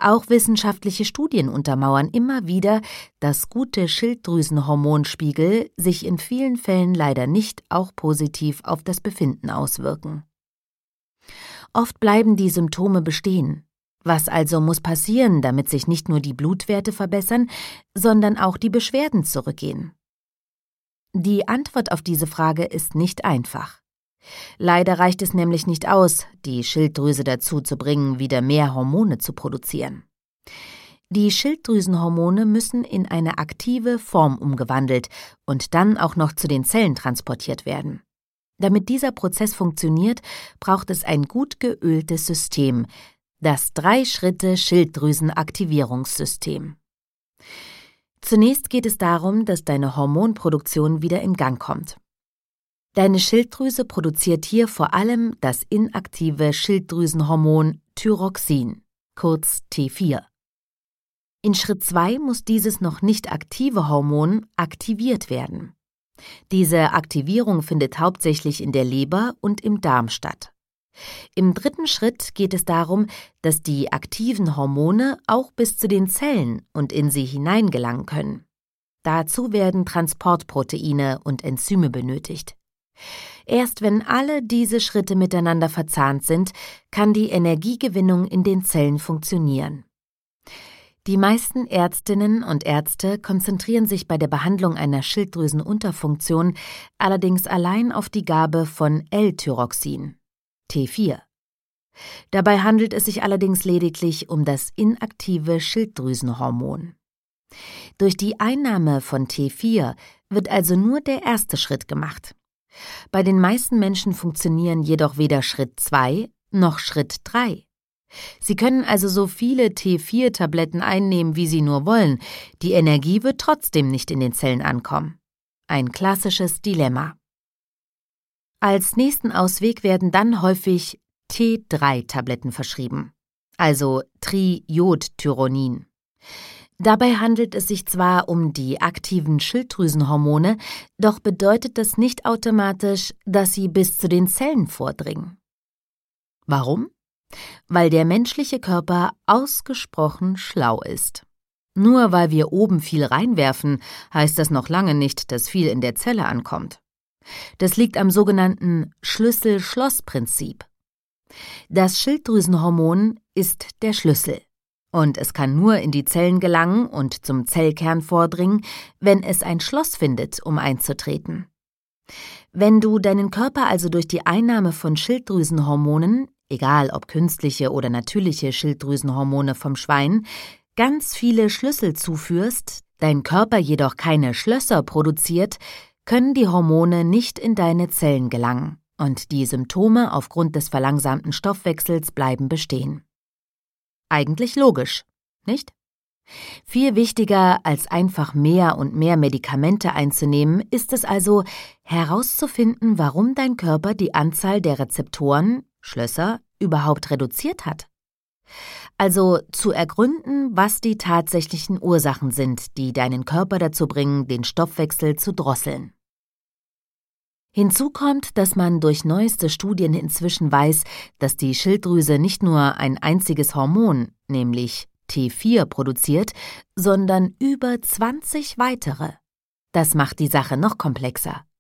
Auch wissenschaftliche Studien untermauern immer wieder, dass gute Schilddrüsenhormonspiegel sich in vielen Fällen leider nicht auch positiv auf das Befinden auswirken. Oft bleiben die Symptome bestehen. Was also muss passieren, damit sich nicht nur die Blutwerte verbessern, sondern auch die Beschwerden zurückgehen? Die Antwort auf diese Frage ist nicht einfach. Leider reicht es nämlich nicht aus, die Schilddrüse dazu zu bringen, wieder mehr Hormone zu produzieren. Die Schilddrüsenhormone müssen in eine aktive Form umgewandelt und dann auch noch zu den Zellen transportiert werden. Damit dieser Prozess funktioniert, braucht es ein gut geöltes System, das 3-Schritte-Schilddrüsenaktivierungssystem. Zunächst geht es darum, dass deine Hormonproduktion wieder in Gang kommt. Deine Schilddrüse produziert hier vor allem das inaktive Schilddrüsenhormon Thyroxin, kurz T4. In Schritt 2 muss dieses noch nicht aktive Hormon aktiviert werden. Diese Aktivierung findet hauptsächlich in der Leber und im Darm statt. Im 3. Schritt geht es darum, dass die aktiven Hormone auch bis zu den Zellen und in sie hineingelangen können. Dazu werden Transportproteine und Enzyme benötigt. Erst wenn alle diese Schritte miteinander verzahnt sind, kann die Energiegewinnung in den Zellen funktionieren. Die meisten Ärztinnen und Ärzte konzentrieren sich bei der Behandlung einer Schilddrüsenunterfunktion allerdings allein auf die Gabe von L-Thyroxin, T4. Dabei handelt es sich allerdings lediglich um das inaktive Schilddrüsenhormon. Durch die Einnahme von T4 wird also nur der erste Schritt gemacht. Bei den meisten Menschen funktionieren jedoch weder Schritt 2 noch Schritt 3. Sie können also so viele T4-Tabletten einnehmen, wie sie nur wollen. Die Energie wird trotzdem nicht in den Zellen ankommen. Ein klassisches Dilemma. Als nächsten Ausweg werden dann häufig T3-Tabletten verschrieben, also Triiodtyronin. Dabei handelt es sich zwar um die aktiven Schilddrüsenhormone, doch bedeutet das nicht automatisch, dass sie bis zu den Zellen vordringen. Warum? Weil der menschliche Körper ausgesprochen schlau ist. Nur weil wir oben viel reinwerfen, heißt das noch lange nicht, dass viel in der Zelle ankommt. Das liegt am sogenannten Schlüssel-Schloss-Prinzip. Das Schilddrüsenhormon ist der Schlüssel. Und es kann nur in die Zellen gelangen und zum Zellkern vordringen, wenn es ein Schloss findet, um einzutreten. Wenn du deinen Körper also durch die Einnahme von Schilddrüsenhormonen, egal ob künstliche oder natürliche Schilddrüsenhormone vom Schwein, ganz viele Schlüssel zuführst, dein Körper jedoch keine Schlösser produziert, können die Hormone nicht in deine Zellen gelangen und die Symptome aufgrund des verlangsamten Stoffwechsels bleiben bestehen. Eigentlich logisch, nicht? Viel wichtiger als einfach mehr und mehr Medikamente einzunehmen, ist es also, herauszufinden, warum dein Körper die Anzahl der Rezeptoren, Schlösser, überhaupt reduziert hat. Also zu ergründen, was die tatsächlichen Ursachen sind, die deinen Körper dazu bringen, den Stoffwechsel zu drosseln. Hinzu kommt, dass man durch neueste Studien inzwischen weiß, dass die Schilddrüse nicht nur ein einziges Hormon, nämlich T4, produziert, sondern über 20 weitere. Das macht die Sache noch komplexer.